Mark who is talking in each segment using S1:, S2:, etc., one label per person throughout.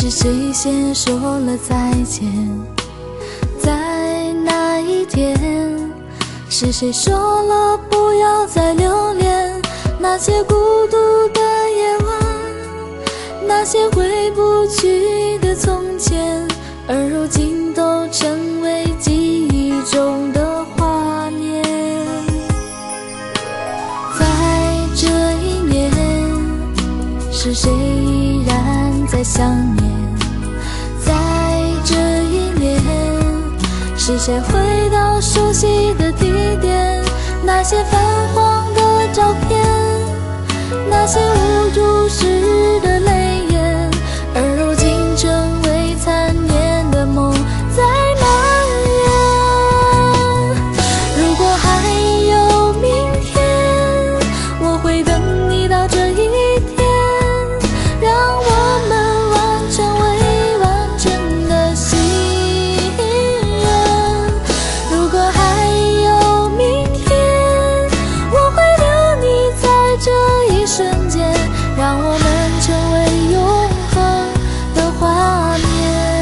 S1: 是谁先说了再见？在那一天，是谁说了不要再留恋那些孤独的夜晚，那些回不去的从前，而如今都成为记忆中的画面。在这一年，是谁依然在想念？在这一年，是谁回到熟悉的地点？那些泛黄的照片，那些无助时的泪眼，而如今成为残念的梦在蔓延。如果还有明天，我会等你到这一天，让我们完成未完成的心愿。如果还有明天，我会留你在这一瞬间，让我们成为永恒的画面。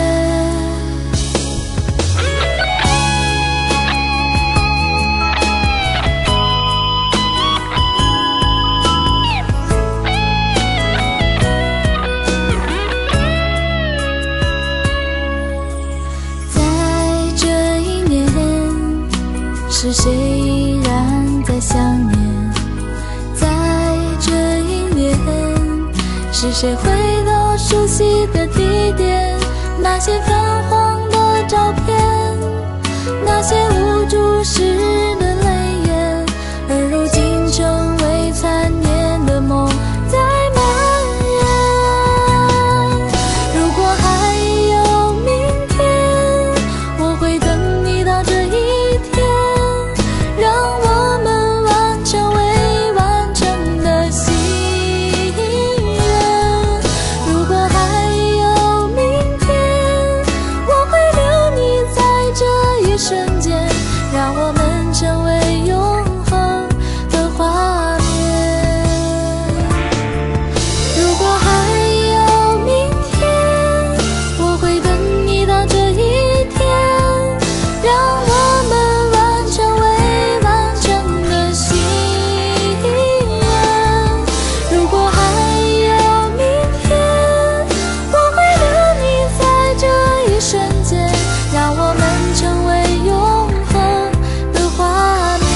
S1: 在这一年，是谁依然在想念？在这一年，是谁回到熟悉的地点？那些泛黄的照片，那些无助时的泪眼，而如今成为残念的梦在蔓延。如果还有明天，我会等你到这一天，让我们完成未完成的心愿。如果还有明天，我会留你在这一瞬间，让我们成为永恒的画面。如果还有明天，我会等你到这一天，让我们完成未完成的心愿。如果还有明天，我会留你在这一瞬间，让我们成为永恒的画面。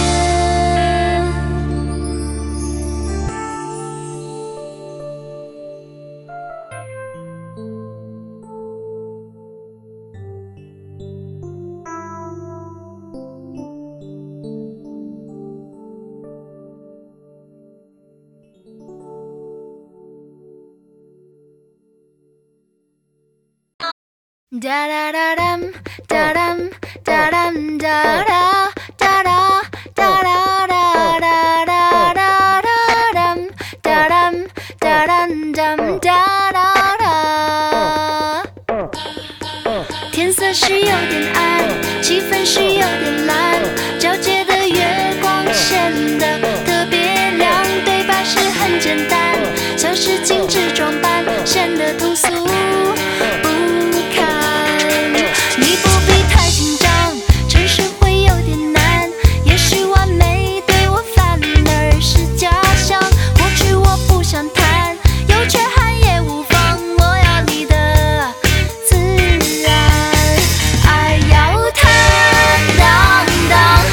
S2: Da da da dum, da dum, da dum, da da, da da, da da da da da da da dum, da dum, da dum dum da da da。天色是有点暗，气氛是有点蓝，皎洁的月光显得特别亮，对白是很简单，像是精致装扮，显得通俗不堪。你不必太紧张，城市会有点难，也许完美对我反而是假象。过去我不想谈，有缺憾也无妨，我要你的自然。爱要坦荡荡，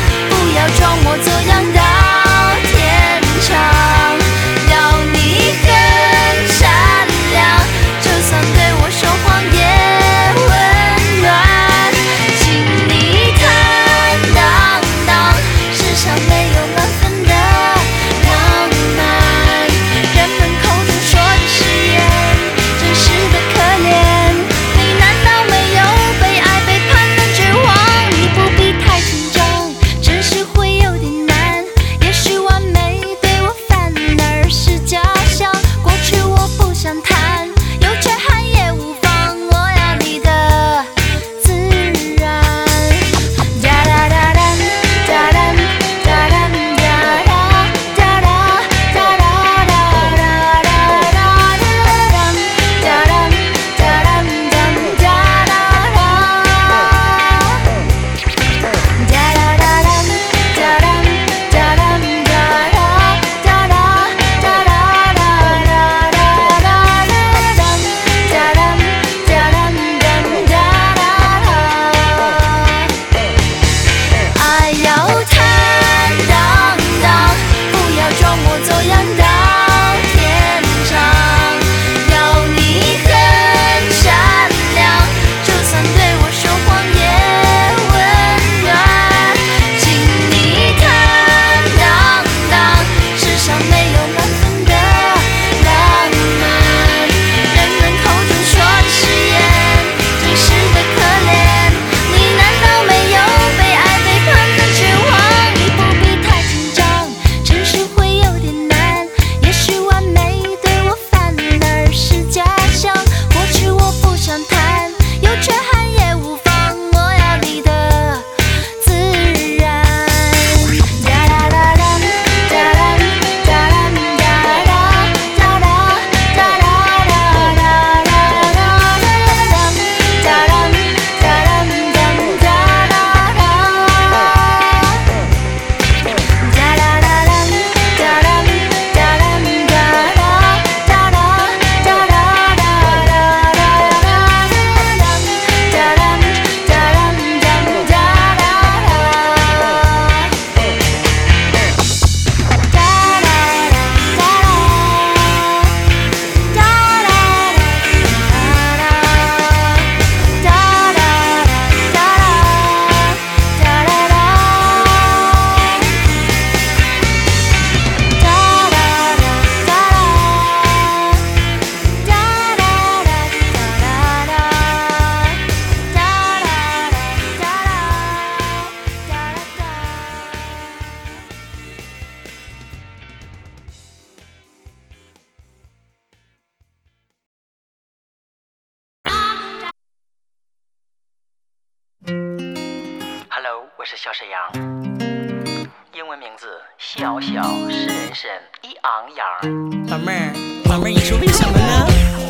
S3: 我是小沈阳，英文名字小小是人参一昂扬。
S4: 老妹儿，你说为什么呢？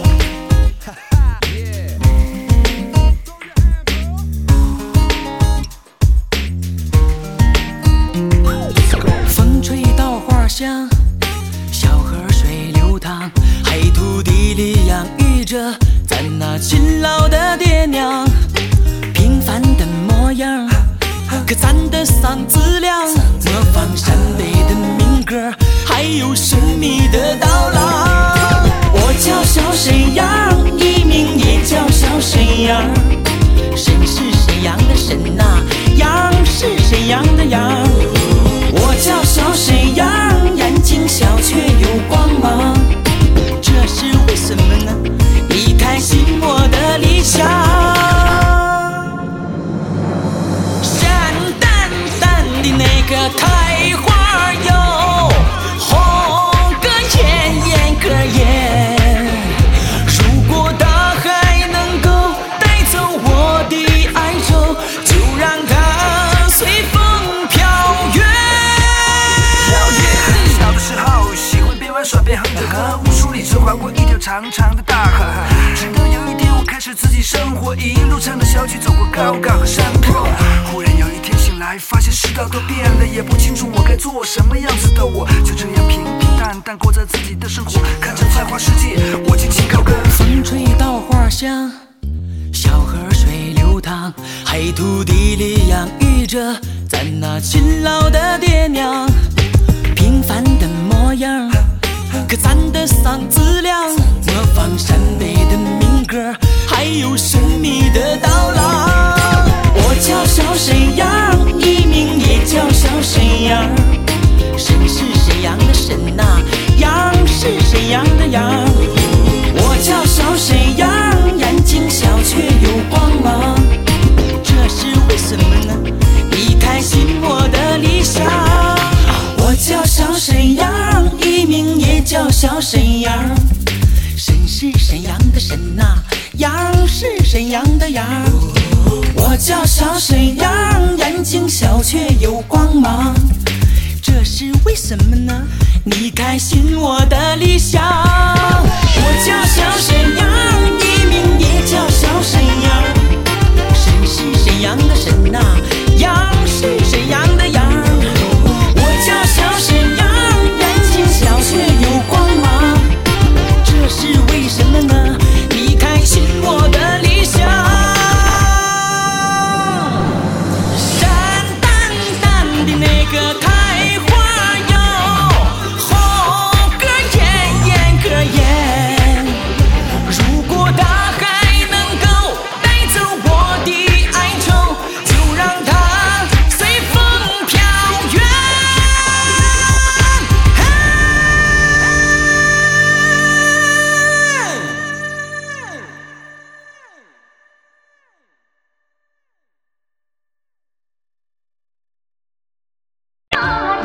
S4: 风吹稻花香，小河水流淌，黑土地里养育着咱那勤劳的爹娘。平凡的模样，可咱的嗓子亮，模仿陕北的民歌，还有神秘的刀郎。我叫小沈阳，艺名也叫小沈阳。沈是沈阳的沈呐，阳是沈阳的阳。我叫小沈阳，眼睛小却有光芒。这是为什么呢？你开心我的理想。的那个开花哟，红个艳艳个艳。如果大海能够带走我的哀愁，就让它随风飘远。
S5: 小的时候喜欢边玩耍边哼着歌，无数里程划过一条长长的大河。直到有一天我开始自己生活，一路唱着小曲走过高岗和山坡。忽然有一天醒来，发现世道都变了，也不清楚我该做什么样子的我，就这样平平淡淡过着自己的生活，看着繁华世界，我尽情高歌。
S4: 风吹稻花香，小河水流淌，黑土地里养育着咱那勤劳的爹娘。平凡的模样，可咱的嗓子亮，模仿陕北的民歌，还有神秘的刀郎。我叫小沈阳，艺名也叫小沈阳。沈是沈阳的沈呐，阳是沈阳的阳。我叫小沈阳，眼睛小却有光芒。这是为什么呢？你开心我的理想。我叫小沈阳，艺名也叫小沈阳。沈是沈阳的沈呐，阳是沈阳的阳。我叫小沈阳，眼睛小却有光芒。这是为什么呢？你开心我的